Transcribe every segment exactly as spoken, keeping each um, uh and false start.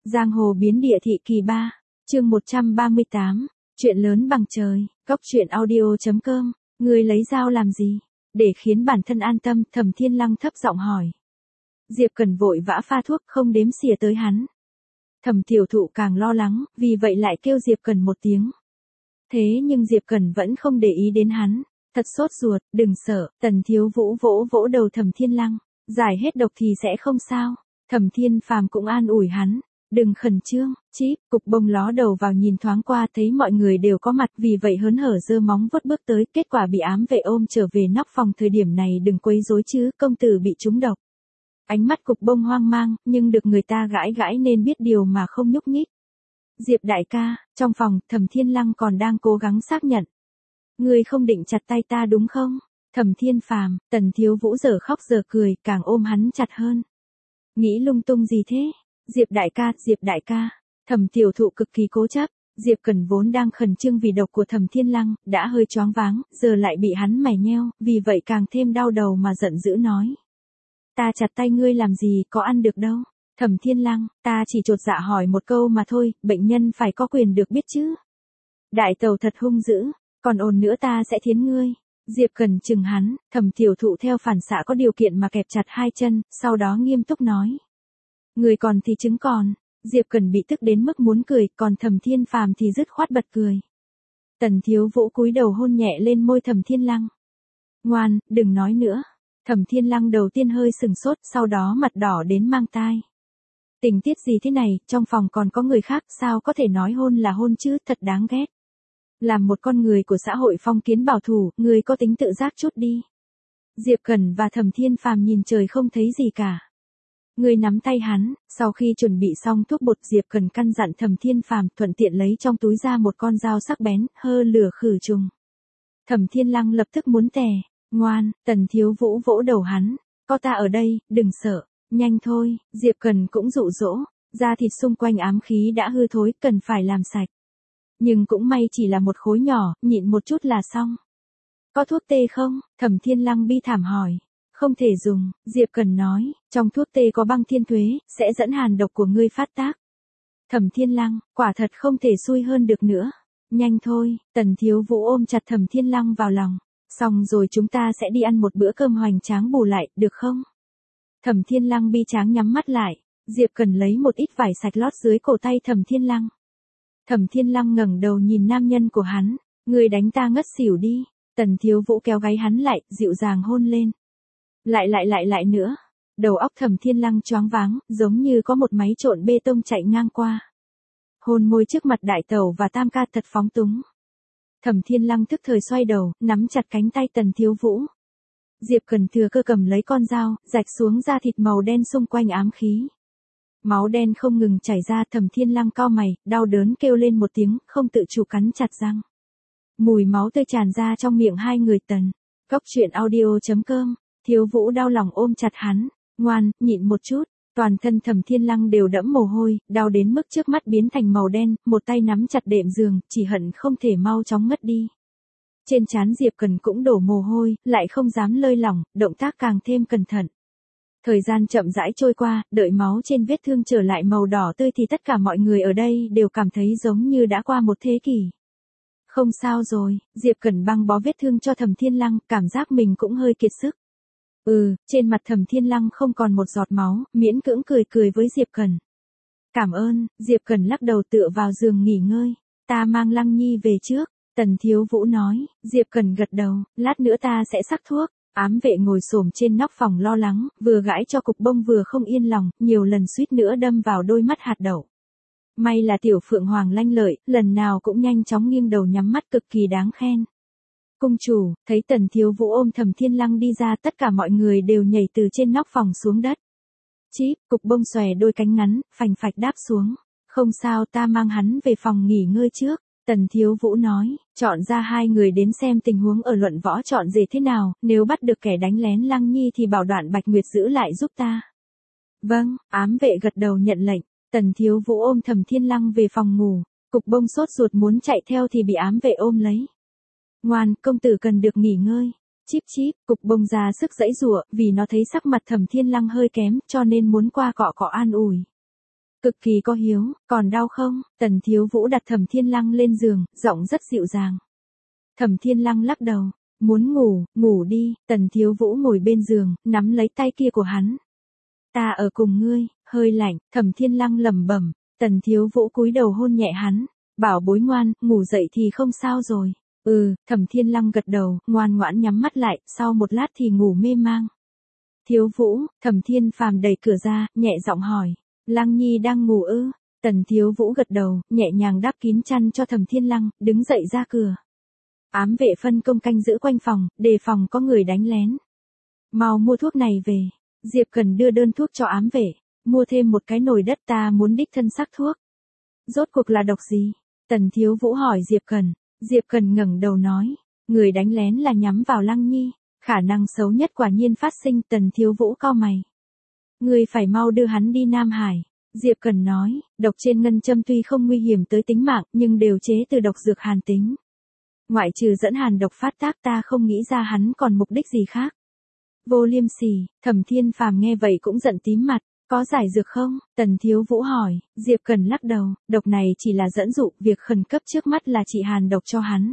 Giang hồ biến địa thị kỳ ba, chương một trăm ba mươi tám, chuyện lớn bằng trời, góc truyện audio chấm com, ngươi lấy dao làm gì? Để khiến bản thân an tâm, Thẩm Thiên Lăng thấp giọng hỏi. Diệp Cẩn vội vã pha thuốc không đếm xỉa tới hắn. Thẩm Tiểu Thụ càng lo lắng, vì vậy lại kêu Diệp Cẩn một tiếng. Thế nhưng Diệp Cẩn vẫn không để ý đến hắn, thật sốt ruột, đừng sợ, Tần Thiếu Vũ vỗ vỗ đầu Thẩm Thiên Lăng, giải hết độc thì sẽ không sao. Thẩm Thiên Phàm cũng an ủi hắn, đừng khẩn trương, chíp, cục bông ló đầu vào nhìn thoáng qua thấy mọi người đều có mặt vì vậy hớn hở giơ móng vuốt bước tới, kết quả bị ám vệ ôm trở về nóc phòng thời điểm này đừng quấy rối chứ, công tử bị trúng độc. Ánh mắt cục bông hoang mang, nhưng được người ta gãi gãi nên biết điều mà không nhúc nhích. Diệp đại ca, trong phòng, Thẩm Thiên Lăng còn đang cố gắng xác nhận. Ngươi không định chặt tay ta đúng không? Thẩm Thiên Phàm, Tần Thiếu Vũ giờ khóc giờ cười, càng ôm hắn chặt hơn. Nghĩ lung tung gì thế? Diệp đại ca, Diệp đại ca. Thẩm Tiểu Thụ cực kỳ cố chấp, Diệp Cẩn vốn đang khẩn trương vì độc của Thẩm Thiên Lăng, đã hơi choáng váng, giờ lại bị hắn mày nheo, vì vậy càng thêm đau đầu mà giận dữ nói. Ta chặt tay ngươi làm gì, có ăn được đâu. Thẩm Thiên Lăng, ta chỉ chột dạ hỏi một câu mà thôi, bệnh nhân phải có quyền được biết chứ. Đại tẩu thật hung dữ, còn ồn nữa ta sẽ thiến ngươi. Diệp Cẩn chừng hắn, Thẩm Tiểu Thụ theo phản xạ có điều kiện mà kẹp chặt hai chân, sau đó nghiêm túc nói. Người còn thì chứng còn. Diệp Cẩn bị tức đến mức muốn cười, còn Thẩm Thiên Phàm thì dứt khoát bật cười. Tần Thiếu Vũ cúi đầu hôn nhẹ lên môi Thẩm Thiên Lăng. Ngoan, đừng nói nữa. Thẩm Thiên Lăng đầu tiên hơi sừng sốt, sau đó mặt đỏ đến mang tai. Tình tiết gì thế này, trong phòng còn có người khác, sao có thể nói hôn là hôn chứ, thật đáng ghét. Làm một con người của xã hội phong kiến bảo thủ, người có tính tự giác chút đi. Diệp Cẩn và Thẩm Thiên Phàm nhìn trời không thấy gì cả. Người nắm tay hắn, sau khi chuẩn bị xong thuốc bột Diệp Cẩn căn dặn Thẩm Thiên Phàm thuận tiện lấy trong túi ra một con dao sắc bén, hơ lửa khử trùng. Thẩm Thiên Lăng lập tức muốn tè, ngoan, Tần Thiếu Vũ vỗ đầu hắn, có ta ở đây, đừng sợ, nhanh thôi, Diệp Cẩn cũng dụ dỗ, da thịt xung quanh ám khí đã hư thối, cần phải làm sạch. Nhưng cũng may chỉ là một khối nhỏ, nhịn một chút là xong. Có thuốc tê không? Thẩm Thiên Lăng bi thảm hỏi. Không thể dùng, Diệp Cẩn nói, trong thuốc tê có băng thiên thuế, sẽ dẫn hàn độc của ngươi phát tác. Thẩm Thiên Lăng, quả thật không thể xui hơn được nữa. Nhanh thôi, Tần Thiếu Vũ ôm chặt Thẩm Thiên Lăng vào lòng. Xong rồi chúng ta sẽ đi ăn một bữa cơm hoành tráng bù lại, được không? Thẩm Thiên Lăng bi tráng nhắm mắt lại, Diệp Cẩn lấy một ít vải sạch lót dưới cổ tay Thẩm Thiên Lăng. Thẩm Thiên Lăng ngẩng đầu nhìn nam nhân của hắn, ngươi đánh ta ngất xỉu đi. Tần Thiếu Vũ kéo gáy hắn lại, dịu dàng hôn lên. Lại lại lại lại nữa. Đầu óc Thẩm Thiên Lăng choáng váng, giống như có một máy trộn bê tông chạy ngang qua. Hôn môi trước mặt đại tẩu và tam ca thật phóng túng. Thẩm Thiên Lăng tức thời xoay đầu, nắm chặt cánh tay Tần Thiếu Vũ. Diệp Cẩn thừa cơ cầm lấy con dao, rạch xuống da thịt màu đen xung quanh ám khí. Máu đen không ngừng chảy ra, Thẩm Thiên Lăng cau mày, đau đớn kêu lên một tiếng, không tự chủ cắn chặt răng. Mùi máu tươi tràn ra trong miệng hai người Tần. Góc truyện audio chấm com. Thiếu Vũ đau lòng ôm chặt hắn, ngoan, nhịn một chút, toàn thân Thẩm Thiên Lăng đều đẫm mồ hôi, đau đến mức trước mắt biến thành màu đen, một tay nắm chặt đệm giường, chỉ hận không thể mau chóng ngất đi. Trên trán Diệp Cẩn cũng đổ mồ hôi, lại không dám lơi lỏng, động tác càng thêm cẩn thận. Thời gian chậm rãi trôi qua, đợi máu trên vết thương trở lại màu đỏ tươi thì tất cả mọi người ở đây đều cảm thấy giống như đã qua một thế kỷ. Không sao rồi, Diệp Cẩn băng bó vết thương cho Thẩm Thiên Lăng, cảm giác mình cũng hơi kiệt sức. Ừ, trên mặt Thẩm Thiên Lăng không còn một giọt máu, miễn cưỡng cười cười với Diệp Cẩn. Cảm ơn, Diệp Cẩn lắc đầu tựa vào giường nghỉ ngơi, ta mang Lăng Nhi về trước, Tần Thiếu Vũ nói, Diệp Cẩn gật đầu, lát nữa ta sẽ sắc thuốc. Ám vệ ngồi xổm trên nóc phòng lo lắng, vừa gãi cho cục bông vừa không yên lòng, nhiều lần suýt nữa đâm vào đôi mắt hạt đậu. May là tiểu Phượng Hoàng lanh lợi, lần nào cũng nhanh chóng nghiêng đầu nhắm mắt cực kỳ đáng khen. Cung chủ, thấy Tần Thiếu Vũ ôm Thẩm Thiên Lăng đi ra, tất cả mọi người đều nhảy từ trên nóc phòng xuống đất. Chíp, cục bông xòe đôi cánh ngắn, phành phạch đáp xuống. Không sao, ta mang hắn về phòng nghỉ ngơi trước. Tần Thiếu Vũ nói, chọn ra hai người đến xem tình huống ở luận võ chọn rể thế nào, nếu bắt được kẻ đánh lén Lăng Nhi thì bảo Đoạn Bạch Nguyệt giữ lại giúp ta. Vâng, ám vệ gật đầu nhận lệnh, Tần Thiếu Vũ ôm Thẩm Thiên Lăng về phòng ngủ, cục bông sốt ruột muốn chạy theo thì bị ám vệ ôm lấy. Ngoan, công tử cần được nghỉ ngơi. Chíp chíp, cục bông ra sức giãy giụa, vì nó thấy sắc mặt Thẩm Thiên Lăng hơi kém, cho nên muốn qua cọ cọ an ủi. Cực kỳ có hiếu, còn đau không? Tần Thiếu Vũ đặt Thẩm Thiên Lăng lên giường, giọng rất dịu dàng. Thẩm Thiên Lăng lắc đầu, muốn ngủ, ngủ đi. Tần Thiếu Vũ ngồi bên giường, nắm lấy tay kia của hắn. Ta ở cùng ngươi, hơi lạnh. Thẩm Thiên Lăng lẩm bẩm. Tần Thiếu Vũ cúi đầu hôn nhẹ hắn, bảo bối ngoan, ngủ dậy thì không sao rồi. Ừ, Thẩm Thiên Lăng gật đầu, ngoan ngoãn nhắm mắt lại, sau một lát thì ngủ mê mang. Thiếu Vũ, Thẩm Thiên Phàm đẩy cửa ra, nhẹ giọng hỏi, Lăng Nhi đang ngủ ư? Tần Thiếu Vũ gật đầu, nhẹ nhàng đắp kín chăn cho Thẩm Thiên Lăng, đứng dậy ra cửa. Ám vệ phân công canh giữ quanh phòng, đề phòng có người đánh lén. Mau mua thuốc này về. Diệp Cần đưa đơn thuốc cho ám vệ, mua thêm một cái nồi đất, ta muốn đích thân sắc thuốc. Rốt cuộc là độc gì? Tần Thiếu Vũ hỏi Diệp Cần. Diệp Cần ngẩng đầu nói, người đánh lén là nhắm vào Lăng Nhi, khả năng xấu nhất quả nhiên phát sinh. Tần Thiếu Vũ cau mày. Người phải mau đưa hắn đi Nam Hải. Diệp Cần nói, độc trên ngân châm tuy không nguy hiểm tới tính mạng, nhưng đều chế từ độc dược hàn tính. Ngoại trừ dẫn hàn độc phát tác, ta không nghĩ ra hắn còn mục đích gì khác. Vô liêm sỉ. Thẩm Thiên Phàm nghe vậy cũng giận tím mặt. Có giải dược không? Tần Thiếu Vũ hỏi. Diệp Cần lắc đầu, độc này chỉ là dẫn dụ, việc khẩn cấp trước mắt là trị hàn độc cho hắn.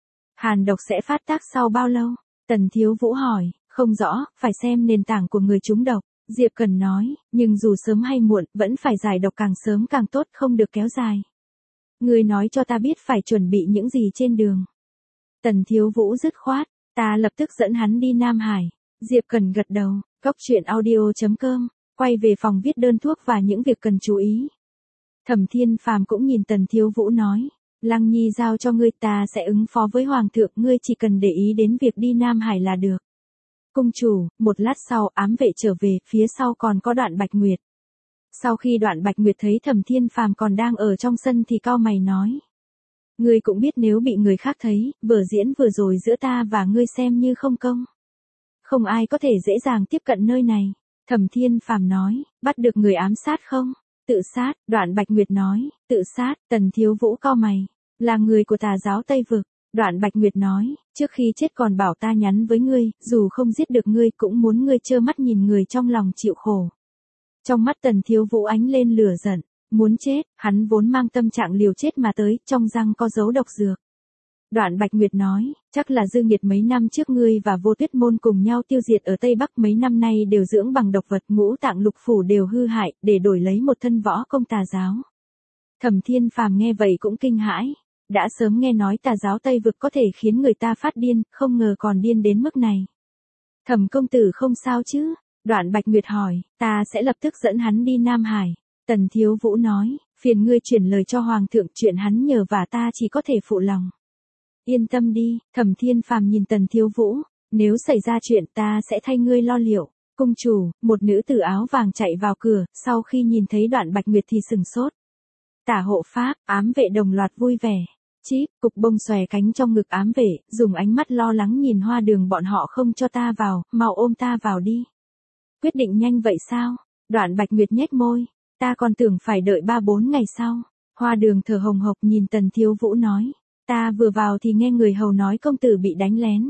Hàn độc sẽ phát tác sau bao lâu? Tần Thiếu Vũ hỏi. Không rõ, phải xem nền tảng của người trúng độc. Diệp Cần nói, nhưng dù sớm hay muộn, vẫn phải giải độc càng sớm càng tốt, không được kéo dài. Người nói cho ta biết phải chuẩn bị những gì trên đường. Tần Thiếu Vũ dứt khoát, ta lập tức dẫn hắn đi Nam Hải. Diệp Cần gật đầu, cốc truyện audio chấm com, quay về phòng viết đơn thuốc và những việc cần chú ý. Thẩm Thiên Phàm cũng nhìn Tần Thiếu Vũ nói, Lăng Nhi giao cho ngươi, ta sẽ ứng phó với Hoàng thượng, ngươi chỉ cần để ý đến việc đi Nam Hải là được. Cung chủ. Một lát sau, ám vệ trở về, phía sau còn có Đoạn Bạch Nguyệt. Sau khi Đoạn Bạch Nguyệt thấy Thẩm Thiên Phàm còn đang ở trong sân thì cau mày nói, ngươi cũng biết nếu bị người khác thấy, vở diễn vừa rồi giữa ta và ngươi xem như không công. Không ai có thể dễ dàng tiếp cận nơi này. Thẩm Thiên Phàm nói, bắt được người ám sát không? Tự sát. Đoạn Bạch Nguyệt nói, tự sát. Tần Thiếu Vũ cau mày, là người của tà giáo Tây Vực. Đoạn Bạch Nguyệt nói, trước khi chết còn bảo ta nhắn với ngươi, dù không giết được ngươi cũng muốn ngươi trơ mắt nhìn người trong lòng chịu khổ. Trong mắt Tần Thiếu Vũ ánh lên lửa giận, muốn chết, hắn vốn mang tâm trạng liều chết mà tới, trong răng có dấu độc dược. Đoạn Bạch Nguyệt nói, chắc là dư nghiệt mấy năm trước ngươi và Vô Tuyết Môn cùng nhau tiêu diệt ở Tây Bắc, mấy năm nay đều dưỡng bằng độc vật, ngũ tạng lục phủ đều hư hại, để đổi lấy một thân võ công tà giáo. Thẩm Thiên Phàm nghe vậy cũng kinh hãi, đã sớm nghe nói tà giáo Tây Vực có thể khiến người ta phát điên, không ngờ còn điên đến mức này. Thẩm công tử không sao chứ? Đoạn Bạch Nguyệt hỏi, ta sẽ lập tức dẫn hắn đi Nam Hải. Tần Thiếu Vũ nói, phiền ngươi chuyển lời cho Hoàng thượng, chuyện hắn nhờ và ta chỉ có thể phụ lòng. Yên tâm đi. Thẩm Thiên Phàm nhìn Tần Thiếu Vũ, nếu xảy ra chuyện ta sẽ thay ngươi lo liệu. Cung chủ. Một nữ tử áo vàng chạy vào cửa, sau khi nhìn thấy Đoạn Bạch Nguyệt thì sừng sốt. Tả hộ pháp. Ám vệ đồng loạt vui vẻ. Chíp. Cục bông xòe cánh trong ngực ám vệ, dùng ánh mắt lo lắng nhìn Hoa Đường, bọn họ không cho ta vào, mau ôm ta vào đi. Quyết định nhanh vậy sao? Đoạn Bạch Nguyệt nhếch môi, ta còn tưởng phải đợi ba bốn ngày sau. Hoa Đường thở hồng hộc nhìn Tần Thiếu Vũ nói, ta vừa vào thì nghe người hầu nói công tử bị đánh lén.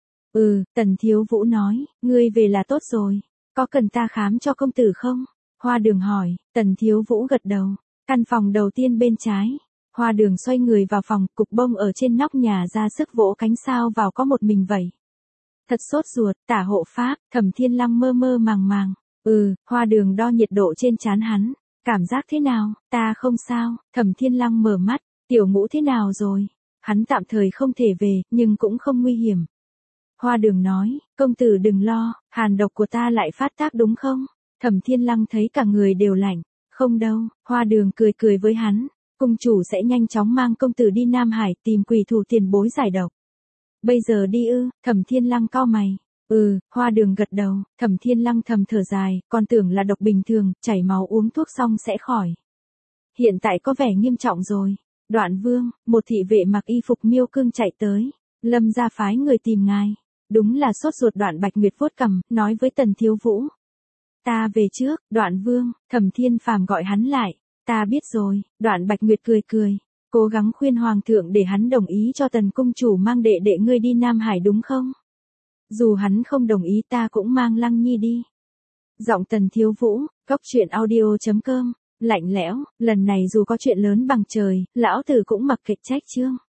Ừ. Tần Thiếu Vũ nói, ngươi về là tốt rồi, có cần ta khám cho công tử không? Hoa Đường hỏi. Tần Thiếu Vũ gật đầu. Căn phòng đầu tiên bên trái. Hoa Đường xoay người vào phòng, cục bông ở trên nóc nhà ra sức vỗ cánh, sao vào có một mình vậy. Thật sốt ruột. Tả hộ pháp. Thẩm Thiên Lăng mơ mơ màng màng. Ừ. Hoa Đường đo nhiệt độ trên trán hắn. Cảm giác thế nào? Ta không sao. Thẩm Thiên Lăng mở mắt. Tiểu Ngũ thế nào rồi? Hắn tạm thời không thể về, nhưng cũng không nguy hiểm. Hoa Đường nói, công tử đừng lo, hàn độc của ta lại phát tác đúng không? Thẩm Thiên Lăng thấy cả người đều lạnh. Không đâu. Hoa Đường cười cười với hắn, cung chủ sẽ nhanh chóng mang công tử đi Nam Hải tìm quỷ thủ tiền bối giải độc. Bây giờ đi ư? Thẩm Thiên Lăng cau mày. Ừ. Hoa Đường gật đầu. Thẩm Thiên Lăng thầm thở dài, còn tưởng là độc bình thường, chảy máu uống thuốc xong sẽ khỏi. Hiện tại có vẻ nghiêm trọng rồi. Đoạn Vương. Một thị vệ mặc y phục miêu cương chạy tới. Lâm gia phái người tìm ngài. Đúng là sốt ruột. Đoạn Bạch Nguyệt vuốt cằm, nói với Tần Thiếu Vũ, ta về trước. Đoạn Vương. Thẩm Thiên Phàm gọi hắn lại. Ta biết rồi. Đoạn Bạch Nguyệt cười cười, cố gắng khuyên Hoàng thượng để hắn đồng ý cho Tần cung chủ mang đệ đệ ngươi đi Nam Hải đúng không? Dù hắn không đồng ý ta cũng mang Lăng Nhi đi. Giọng Tần Thiếu Vũ. Cốc truyện audio chấm com Lạnh lẽo, lần này dù có chuyện lớn bằng trời, lão tử cũng mặc kệ trách Trương